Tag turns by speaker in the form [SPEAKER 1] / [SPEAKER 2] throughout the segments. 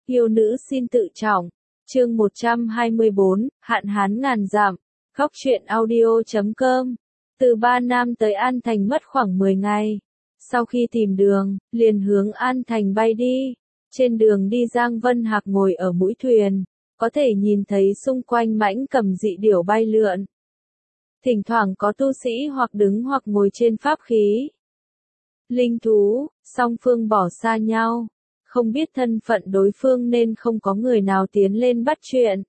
[SPEAKER 1] Yêu nữ xin tự trọng. Chương 124, hạn hán ngàn dặm. Góc truyện audio.com. Từ Ba Nam tới An Thành mất khoảng 10 ngày. Sau khi tìm đường, liền hướng An Thành bay đi. Trên đường đi Giang Vân Hạc ngồi ở mũi thuyền, có thể nhìn thấy xung quanh mãnh cầm dị điểu bay lượn. Thỉnh thoảng có tu sĩ hoặc đứng hoặc ngồi trên pháp khí. Linh thú, song phương bỏ xa nhau. Không biết thân phận đối phương nên không có người nào tiến lên bắt chuyện.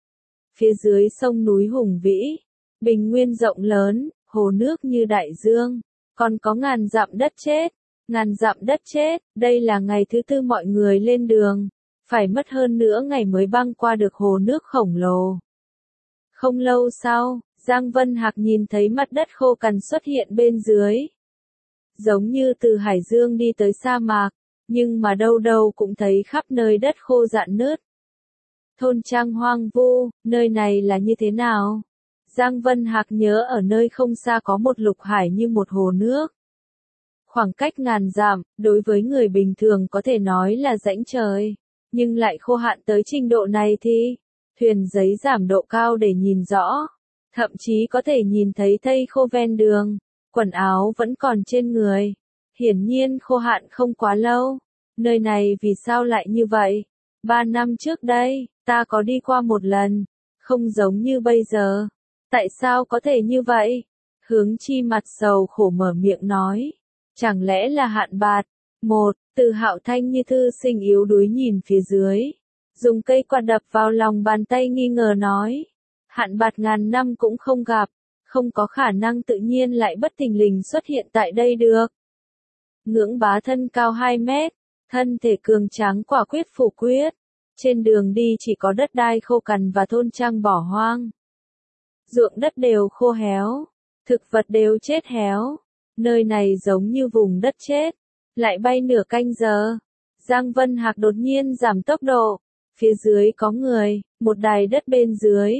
[SPEAKER 1] Phía dưới sông núi hùng vĩ, bình nguyên rộng lớn, hồ nước như đại dương, còn có ngàn dặm đất chết. Ngàn dặm đất chết, đây là ngày thứ tư mọi người lên đường, phải mất hơn nửa ngày mới băng qua được hồ nước khổng lồ. Không lâu sau, Giang Vân Hạc nhìn thấy mặt đất khô cằn xuất hiện bên dưới. Giống như từ hải dương đi tới sa mạc, nhưng mà đâu đâu cũng thấy khắp nơi đất khô rạn nứt. Thôn trang hoang vu, nơi này là như thế nào? Giang Vân Hạc nhớ ở nơi không xa có một lục hải như một hồ nước. Khoảng cách ngàn dặm, đối với người bình thường có thể nói là rãnh trời, nhưng lại khô hạn tới trình độ này thì, thuyền giấy giảm độ cao để nhìn rõ, thậm chí có thể nhìn thấy thây khô ven đường, quần áo vẫn còn trên người. Hiển nhiên khô hạn không quá lâu. Nơi này vì sao lại như vậy? 3 năm trước đây, ta có đi qua một lần, không giống như bây giờ. Tại sao có thể như vậy? Hướng Chi mặt sầu khổ mở miệng nói. Chẳng lẽ là hạn bạt? Từ Hạo Thanh như thư sinh yếu đuối nhìn phía dưới. Dùng cây quạt đập vào lòng bàn tay nghi ngờ nói. Hạn bạt ngàn năm cũng không gặp. Không có khả năng tự nhiên lại bất thình lình xuất hiện tại đây được. Ngưỡng Bá thân cao 2 mét. Thân thể cường tráng quả quyết phủ quyết. Trên đường đi chỉ có đất đai khô cằn và thôn trang bỏ hoang. Ruộng đất đều khô héo. Thực vật đều chết héo. Nơi này giống như vùng đất chết. Lại bay nửa canh giờ. Giang Vân Hạc đột nhiên giảm tốc độ. Phía dưới có người, một đài đất bên dưới.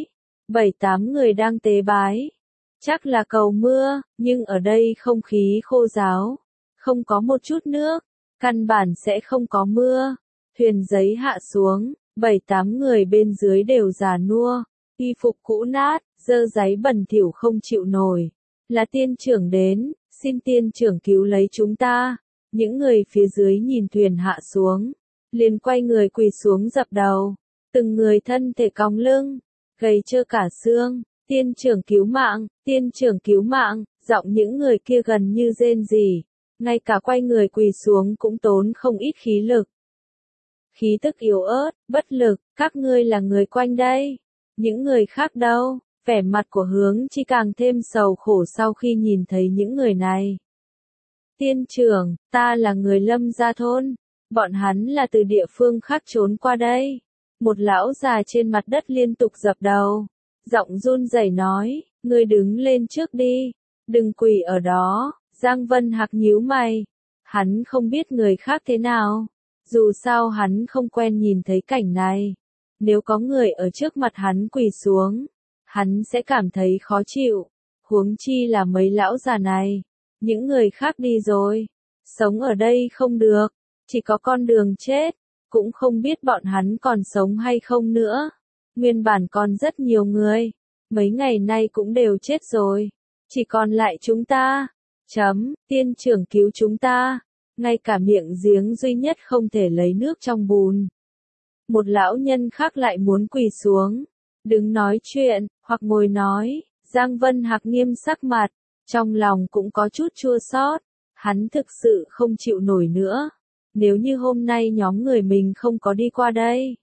[SPEAKER 1] 7-8 người đang tế bái. Chắc là cầu mưa, nhưng ở đây không khí khô ráo. Không có một chút nước. Căn bản sẽ không có mưa. Thuyền giấy hạ xuống. 7-8 người bên dưới đều già nua. Y phục cũ nát, dơ giấy bẩn thỉu không chịu nổi. Là tiên trưởng đến. Xin tiên trưởng cứu lấy chúng ta. Những người phía dưới nhìn thuyền hạ xuống, liền quay người quỳ xuống dập đầu. Từng người thân thể cong lưng, gầy trơ cả xương. Tiên trưởng cứu mạng, tiên trưởng cứu mạng. Giọng những người kia gần như rên rỉ. Ngay cả quay người quỳ xuống cũng tốn không ít khí lực. Khí tức yếu ớt, bất lực. Các ngươi là người quanh đây. Những người khác đâu? Vẻ mặt của Hướng Chi càng thêm sầu khổ sau khi nhìn thấy những người này. Tiên trưởng, ta là người Lâm gia thôn. Bọn hắn là từ địa phương khác trốn qua đây. Một lão già trên mặt đất liên tục dập đầu. Giọng run rẩy nói, ngươi đứng lên trước đi. Đừng quỳ ở đó. Giang Vân Hạc nhíu mày. Hắn không biết người khác thế nào. Dù sao hắn không quen nhìn thấy cảnh này. Nếu có người ở trước mặt hắn quỳ xuống, hắn sẽ cảm thấy khó chịu. Huống chi là mấy lão già này. Những người khác đi rồi. Sống ở đây không được. Chỉ có con đường chết. Cũng không biết bọn hắn còn sống hay không nữa. Nguyên bản còn rất nhiều người. Mấy ngày nay cũng đều chết rồi. Chỉ còn lại chúng ta. Tiên trưởng cứu chúng ta. Ngay cả miệng giếng duy nhất không thể lấy nước trong bùn. Một lão nhân khác lại muốn quỳ xuống. Đứng nói chuyện, hoặc ngồi nói. Giang Vân Hạc nghiêm sắc mặt. Trong lòng cũng có chút chua xót. Hắn thực sự không chịu nổi nữa. Nếu như hôm nay nhóm người mình không có đi qua đây.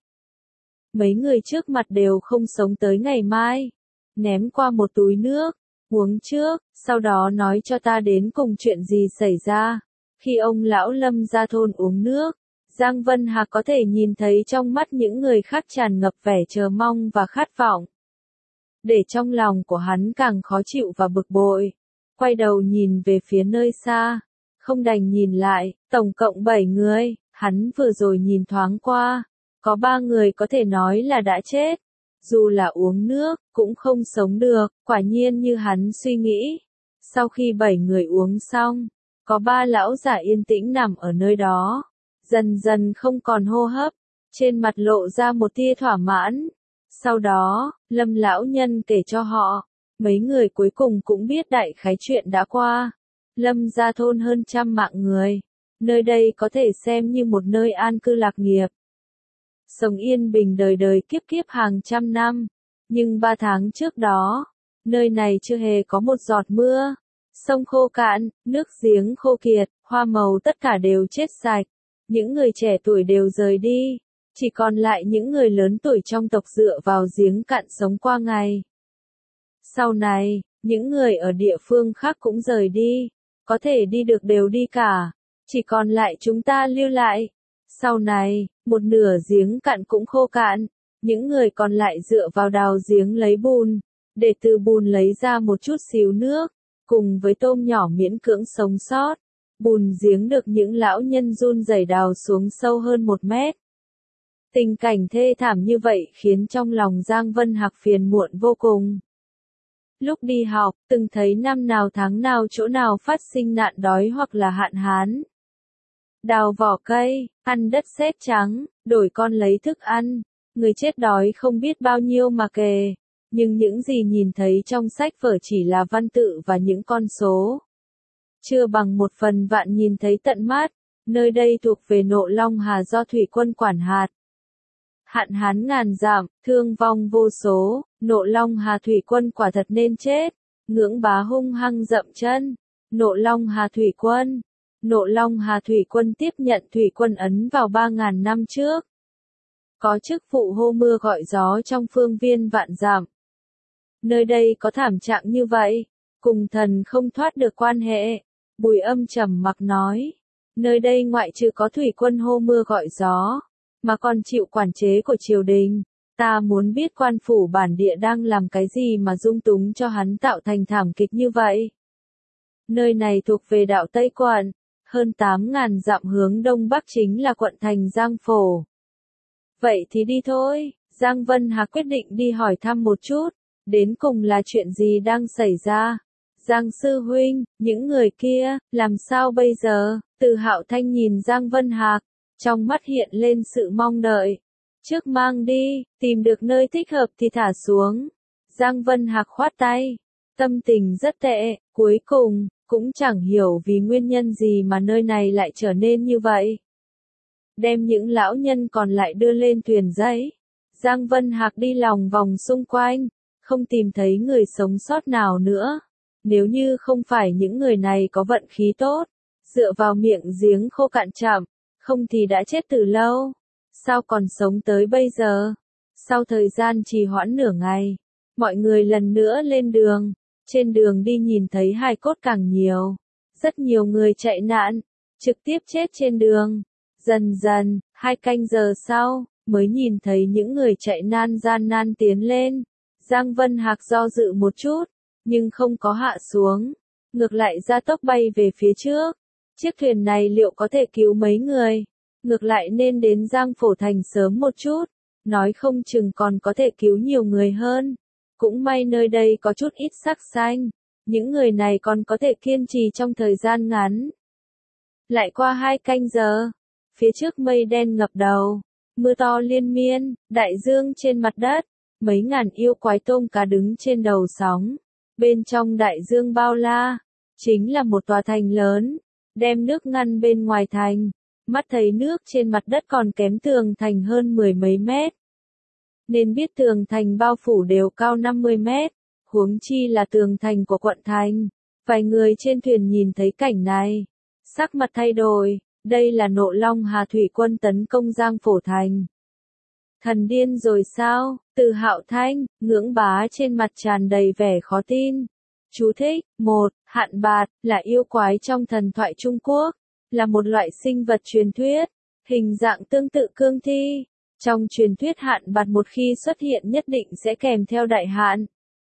[SPEAKER 1] Mấy người trước mặt đều không sống tới ngày mai. Ném qua một túi nước. Uống trước, sau đó nói cho ta đến cùng chuyện gì xảy ra. Khi ông lão Lâm ra thôn uống nước, Giang Vân Hạc có thể nhìn thấy trong mắt những người khác tràn ngập vẻ chờ mong và khát vọng. Để trong lòng của hắn càng khó chịu và bực bội. Quay đầu nhìn về phía nơi xa. Không đành nhìn lại, tổng cộng 7 người, hắn vừa rồi nhìn thoáng qua. Có 3 người có thể nói là đã chết. Dù là uống nước, cũng không sống được, quả nhiên như hắn suy nghĩ. Sau khi 7 người uống xong, có 3 lão giả yên tĩnh nằm ở nơi đó. Dần dần không còn hô hấp. trên mặt lộ ra một tia thỏa mãn. Sau đó, Lâm lão nhân kể cho họ, mấy người cuối cùng cũng biết đại khái chuyện đã qua. Lâm gia thôn hơn 100 mạng người, nơi đây có thể xem như một nơi an cư lạc nghiệp. Sống yên bình đời đời kiếp kiếp hàng trăm năm, nhưng 3 tháng trước đó, nơi này chưa hề có một giọt mưa. Sông khô cạn, nước giếng khô kiệt, hoa màu tất cả đều chết sạch. Những người trẻ tuổi đều rời đi, chỉ còn lại những người lớn tuổi trong tộc dựa vào giếng cạn sống qua ngày. Sau này, những người ở địa phương khác cũng rời đi, có thể đi được đều đi cả, chỉ còn lại chúng ta lưu lại. Sau này, một nửa giếng cạn cũng khô cạn, những người còn lại dựa vào đào giếng lấy bùn, để từ bùn lấy ra một chút xíu nước, cùng với tôm nhỏ miễn cưỡng sống sót. Bùn giếng được những lão nhân run rẩy đào xuống sâu hơn 1 mét. Tình cảnh thê thảm như vậy khiến trong lòng Giang Vân Hạc phiền muộn vô cùng. Lúc đi học, từng thấy năm nào tháng nào chỗ nào phát sinh nạn đói hoặc là hạn hán. Đào vỏ cây, ăn đất sét trắng, đổi con lấy thức ăn, người chết đói không biết bao nhiêu mà kể. Nhưng những gì nhìn thấy trong sách vở chỉ là văn tự và những con số. Chưa bằng 1/1000 nhìn thấy tận mắt, nơi đây thuộc về Nộ Long Hà do thủy quân quản hạt. Hạn hán ngàn dặm, thương vong vô số, Nộ Long Hà thủy quân quả thật nên chết. Ngưỡng Bá hung hăng dậm chân. Nộ Long Hà thủy quân. Nộ Long Hà thủy quân tiếp nhận thủy quân ấn vào 3000 năm trước. Có chức vụ hô mưa gọi gió trong phương viên vạn dặm. Nơi đây có thảm trạng như vậy, cùng thần không thoát được quan hệ. Bùi Âm trầm mặc nói, nơi đây ngoại trừ có thủy quân hô mưa gọi gió, mà còn chịu quản chế của triều đình. Ta muốn biết quan phủ bản địa đang làm cái gì mà dung túng cho hắn tạo thành thảm kịch như vậy. Nơi này thuộc về đạo Tây quận, hơn 8000 dặm hướng đông bắc chính là quận thành Giang Phổ. Vậy thì đi thôi, Giang Vân Hạc quyết định đi hỏi thăm một chút, đến cùng là chuyện gì đang xảy ra. Giang sư huynh, những người kia, làm sao bây giờ? Từ Hạo Thanh nhìn Giang Vân Hạc, trong mắt hiện lên sự mong đợi. Trước mang đi, tìm được nơi thích hợp thì thả xuống. Giang Vân Hạc khoát tay, tâm tình rất tệ, cuối cùng, cũng chẳng hiểu vì nguyên nhân gì mà nơi này lại trở nên như vậy. Đem những lão nhân còn lại đưa lên thuyền giấy. Giang Vân Hạc đi lòng vòng xung quanh, không tìm thấy người sống sót nào nữa. Nếu như không phải những người này có vận khí tốt, dựa vào miệng giếng khô cạn chạm, không thì đã chết từ lâu. Sao còn sống tới bây giờ? Sau thời gian trì hoãn nửa ngày, mọi người lần nữa lên đường. Trên đường đi nhìn thấy hài cốt càng nhiều. Rất nhiều người chạy nạn, trực tiếp chết trên đường. Dần dần, 2 canh giờ sau, mới nhìn thấy những người chạy gian nan tiến lên. Giang Vân Hạc do dự một chút, nhưng không có hạ xuống. Ngược lại gia tốc bay về phía trước. Chiếc thuyền này liệu có thể cứu mấy người? Ngược lại nên đến Giang Phổ Thành sớm một chút. Nói không chừng còn có thể cứu nhiều người hơn. Cũng may nơi đây có chút ít sắc xanh. Những người này còn có thể kiên trì trong thời gian ngắn. Lại qua 2 canh giờ. Phía trước mây đen ngập đầu. Mưa to liên miên, đại dương trên mặt đất. Mấy ngàn yêu quái tôm cá đứng trên đầu sóng. Bên trong đại dương bao la, chính là một tòa thành lớn, đem nước ngăn bên ngoài thành. Mắt thấy nước trên mặt đất còn kém tường thành hơn 10 mấy mét. Nên biết tường thành bao phủ đều cao 50 mét, huống chi là tường thành của quận thành. Vài người trên thuyền nhìn thấy cảnh này, sắc mặt thay đổi, đây là Nộ Long Hà thủy quân tấn công Giang Phổ Thành. Thần điên rồi sao? Từ Hạo Thanh, Ngưỡng Bá trên mặt tràn đầy vẻ khó tin. Chú thích, 1. Hạn bạt, là yêu quái trong thần thoại Trung Quốc, là một loại sinh vật truyền thuyết, hình dạng tương tự cương thi. Trong truyền thuyết hạn bạt một khi xuất hiện nhất định sẽ kèm theo đại hạn.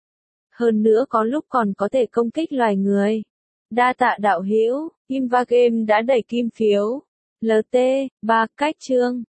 [SPEAKER 1] Hơn nữa có lúc còn có thể công kích loài người. Đa tạ đạo hữu, Kim Va Game đã đẩy kim phiếu. LT, 3 cách chương.